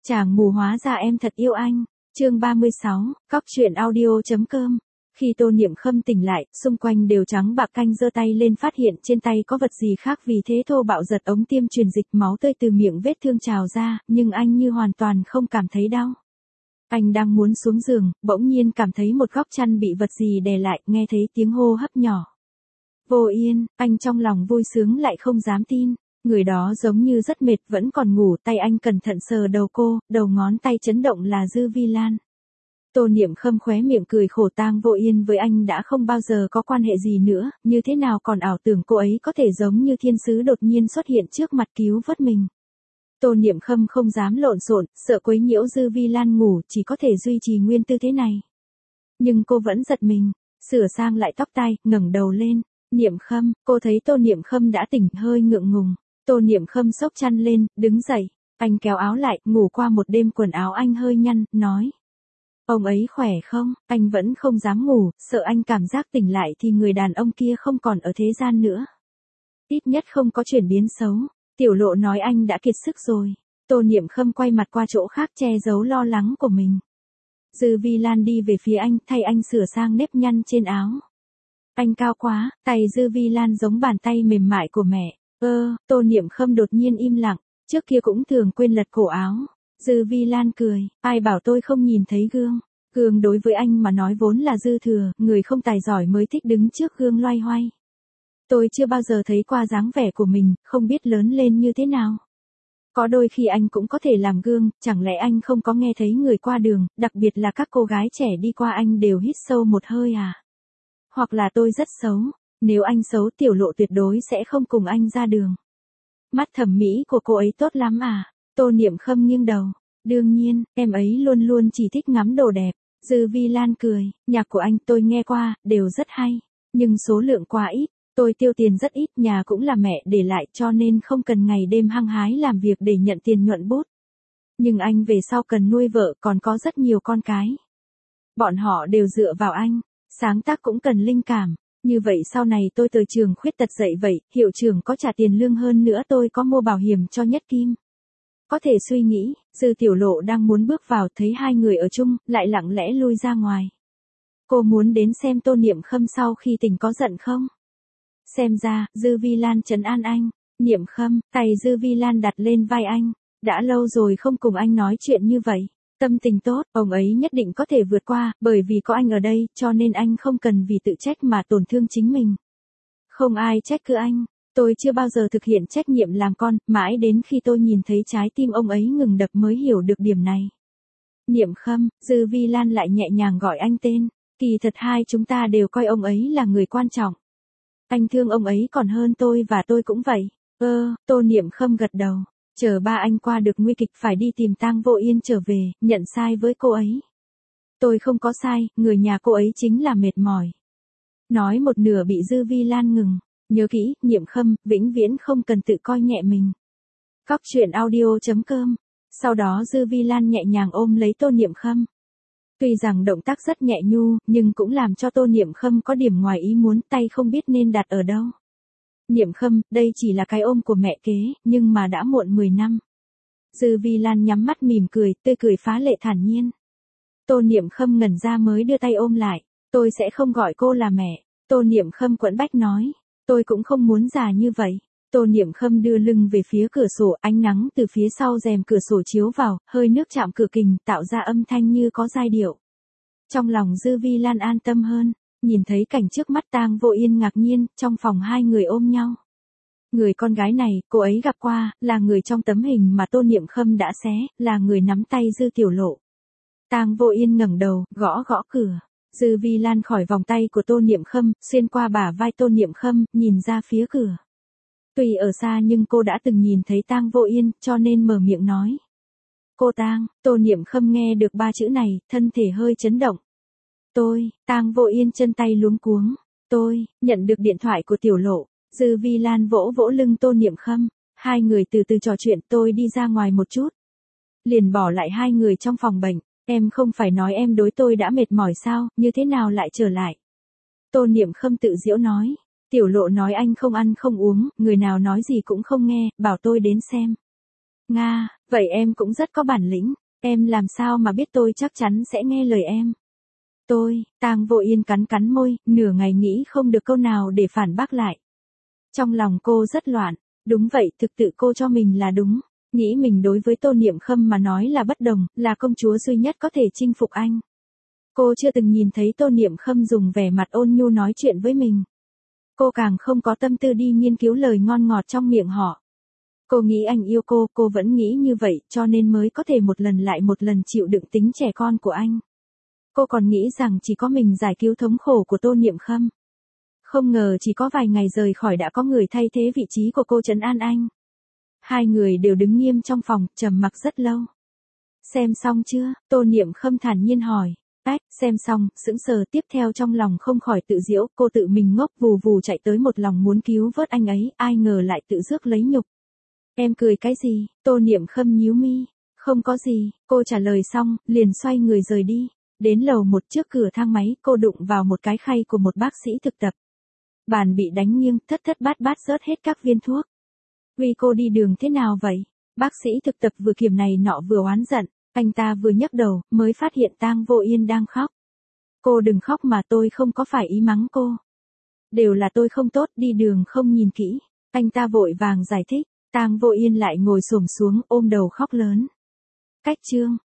Chàng mù hóa ra em thật yêu anh. Chương 36, Cóc truyện audio.com. Khi Tô Niệm Khâm tỉnh lại, xung quanh đều trắng bạc, canh giơ tay lên phát hiện trên tay có vật gì khác, vì thế thô bạo giật ống tiêm truyền dịch, máu tươi từ miệng vết thương trào ra, nhưng anh như hoàn toàn không cảm thấy đau. Anh đang muốn xuống giường, bỗng nhiên cảm thấy một góc chăn bị vật gì đè lại, nghe thấy tiếng hô hấp nhỏ. Vô Yên, anh trong lòng vui sướng lại không dám tin. Người đó giống như rất mệt, vẫn còn ngủ, tay anh cẩn thận sờ đầu cô, đầu ngón tay chấn động là Dư Vi Lan. Tô Niệm Khâm khóe miệng cười khổ, Tang Vô Yên với anh đã không bao giờ có quan hệ gì nữa, như thế nào còn ảo tưởng cô ấy có thể giống như thiên sứ đột nhiên xuất hiện trước mặt cứu vớt mình. Tô Niệm Khâm không dám lộn xộn, sợ quấy nhiễu Dư Vi Lan ngủ, chỉ có thể duy trì nguyên tư thế này. Nhưng cô vẫn giật mình, sửa sang lại tóc tai, ngẩng đầu lên. Niệm Khâm, cô thấy Tô Niệm Khâm đã tỉnh, hơi ngượng ngùng. Tô Niệm Khâm xốc chăn lên, đứng dậy, anh kéo áo lại, ngủ qua một đêm quần áo anh hơi nhăn, nói. Ông ấy khỏe không? Anh vẫn không dám ngủ, sợ anh cảm giác tỉnh lại thì người đàn ông kia không còn ở thế gian nữa. Ít nhất không có chuyển biến xấu. Tiểu Lộ nói anh đã kiệt sức rồi. Tô Niệm Khâm quay mặt qua chỗ khác che giấu lo lắng của mình. Dư Vi Lan đi về phía anh, thay anh sửa sang nếp nhăn trên áo. Anh cao quá, tay Dư Vi Lan giống bàn tay mềm mại của mẹ. Tô Niệm Khâm đột nhiên im lặng, trước kia cũng thường quên lật cổ áo. Dư Vi Lan cười, ai bảo tôi không nhìn thấy gương. Gương đối với anh mà nói vốn là dư thừa, người không tài giỏi mới thích đứng trước gương loay hoay. Tôi chưa bao giờ thấy qua dáng vẻ của mình, không biết lớn lên như thế nào. Có đôi khi anh cũng có thể làm gương, chẳng lẽ anh không có nghe thấy người qua đường, đặc biệt là các cô gái trẻ đi qua anh đều hít sâu một hơi à? Hoặc là tôi rất xấu, nếu anh xấu Tiểu Lộ tuyệt đối sẽ không cùng anh ra đường. Mắt thẩm mỹ của cô ấy tốt lắm à? Tô Niệm Khâm nghiêng đầu. Đương nhiên, em ấy luôn luôn chỉ thích ngắm đồ đẹp. Dư Vi Lan cười, nhạc của anh tôi nghe qua, đều rất hay. Nhưng số lượng quá ít, tôi tiêu tiền rất ít, nhà cũng là mẹ để lại cho nên không cần ngày đêm hăng hái làm việc để nhận tiền nhuận bút. Nhưng anh về sau cần nuôi vợ, còn có rất nhiều con cái. Bọn họ đều dựa vào anh, sáng tác cũng cần linh cảm. Như vậy sau này tôi từ trường khuyết tật dậy vậy, hiệu trưởng có trả tiền lương, hơn nữa tôi có mua bảo hiểm cho Nhất Kim. Có thể suy nghĩ, Dư Tiểu Lộ đang muốn bước vào, thấy hai người ở chung, lại lặng lẽ lui ra ngoài. Cô muốn đến xem Tô Niệm Khâm sau khi tỉnh có giận không? Xem ra, Dư Vi Lan trấn an anh. Niệm Khâm, tay Dư Vi Lan đặt lên vai anh. Đã lâu rồi không cùng anh nói chuyện như vậy. Tâm tình tốt, ông ấy nhất định có thể vượt qua, bởi vì có anh ở đây, cho nên anh không cần vì tự trách mà tổn thương chính mình. Không ai trách cứ anh. Tôi chưa bao giờ thực hiện trách nhiệm làm con, mãi đến khi tôi nhìn thấy trái tim ông ấy ngừng đập mới hiểu được điểm này. Niệm Khâm, Dư Vi Lan lại nhẹ nhàng gọi anh tên. Kỳ thật hai chúng ta đều coi ông ấy là người quan trọng. Anh thương ông ấy còn hơn tôi và tôi cũng vậy. Tô Niệm Khâm gật đầu. Chờ ba anh qua được nguy kịch phải đi tìm Tang Vô Yên trở về, nhận sai với cô ấy. Tôi không có sai, người nhà cô ấy chính là mệt mỏi. Nói một nửa bị Dư Vi Lan ngừng. Nhớ kỹ, Niệm Khâm, vĩnh viễn không cần tự coi nhẹ mình. Cóc truyện audio.com. Sau đó Dư Vi Lan nhẹ nhàng ôm lấy Tô Niệm Khâm. Tuy rằng động tác rất nhẹ nhu, nhưng cũng làm cho Tô Niệm Khâm có điểm ngoài ý muốn, tay không biết nên đặt ở đâu. Niệm Khâm, đây chỉ là cái ôm của mẹ kế, nhưng mà đã muộn 10 năm. Dư Vi Lan nhắm mắt mỉm cười, tươi cười phá lệ thản nhiên. Tô Niệm Khâm ngẩn ra mới đưa tay ôm lại. Tôi sẽ không gọi cô là mẹ. Tô Niệm Khâm quẫn bách nói. Tôi cũng không muốn già như vậy. Tô Niệm Khâm đưa lưng về phía cửa sổ, ánh nắng từ phía sau rèm cửa sổ chiếu vào, hơi nước chạm cửa kình, tạo ra âm thanh như có giai điệu. Trong lòng Dư Vi Lan an tâm hơn, nhìn thấy cảnh trước mắt Tang Vô Yên ngạc nhiên, trong phòng hai người ôm nhau. Người con gái này, cô ấy gặp qua, là người trong tấm hình mà Tô Niệm Khâm đã xé, là người nắm tay Dư Tiểu Lộ. Tang Vô Yên ngẩng đầu, gõ gõ cửa. Dư Vi Lan khỏi vòng tay của Tô Niệm Khâm, xuyên qua bả vai Tô Niệm Khâm, nhìn ra phía cửa. Tuy ở xa nhưng cô đã từng nhìn thấy Tang Vô Yên, cho nên mở miệng nói. Cô Tang, Tô Niệm Khâm nghe được ba chữ này, thân thể hơi chấn động. Tang Vô Yên chân tay luống cuống. Nhận được điện thoại của Tiểu Lộ. Dư Vi Lan vỗ vỗ lưng Tô Niệm Khâm. Hai người từ từ trò chuyện, tôi đi ra ngoài một chút. Liền bỏ lại hai người trong phòng bệnh. Em không phải nói em đối tôi đã mệt mỏi sao, như thế nào lại trở lại? Tô Niệm Khâm tự giễu nói. Tiểu Lộ nói anh không ăn không uống, người nào nói gì cũng không nghe, bảo tôi đến xem. Nga, Vậy em cũng rất có bản lĩnh, em làm sao mà biết tôi chắc chắn sẽ nghe lời em. Tang Vô Yên cắn cắn môi, nửa ngày nghĩ không được câu nào để phản bác lại. Trong lòng cô rất loạn, đúng vậy, thực tự cô cho mình là đúng, nghĩ mình đối với Tô Niệm Khâm mà nói là bất đồng, là công chúa duy nhất có thể chinh phục anh. Cô chưa từng nhìn thấy Tô Niệm Khâm dùng vẻ mặt ôn nhu nói chuyện với mình. Cô càng không có tâm tư đi nghiên cứu lời ngon ngọt trong miệng họ. Cô nghĩ anh yêu cô vẫn nghĩ như vậy cho nên mới có thể một lần lại một lần chịu đựng tính trẻ con của anh. Cô còn nghĩ rằng chỉ có mình giải cứu thống khổ của Tô Niệm Khâm. Không ngờ chỉ có vài ngày rời khỏi đã có người thay thế vị trí của cô trấn an anh. Hai người đều đứng nghiêm trong phòng, trầm mặc rất lâu. Xem xong chưa? Tô Niệm Khâm thản nhiên hỏi. Xem xong, sững sờ tiếp theo trong lòng không khỏi tự giễu, cô tự mình ngốc vù vù chạy tới một lòng muốn cứu vớt anh ấy, ai ngờ lại tự rước lấy nhục. Em cười cái gì? Tô Niệm Khâm nhíu mi. Không có gì, cô trả lời xong, liền xoay người rời đi. Đến lầu một trước cửa thang máy, cô đụng vào một cái khay của một bác sĩ thực tập. Bàn bị đánh nghiêng, thất thất bát bát rớt hết các viên thuốc. Huy, cô đi đường thế nào vậy? Bác sĩ thực tập vừa kiềm này nọ vừa oán giận, anh ta vừa nhấc đầu, mới phát hiện Tang Vô Yên đang khóc. Cô đừng khóc mà, tôi không có phải ý mắng cô. Đều là tôi không tốt, đi đường không nhìn kỹ. Anh ta vội vàng giải thích, Tang Vô Yên lại ngồi xổm xuống ôm đầu khóc lớn. Cách chương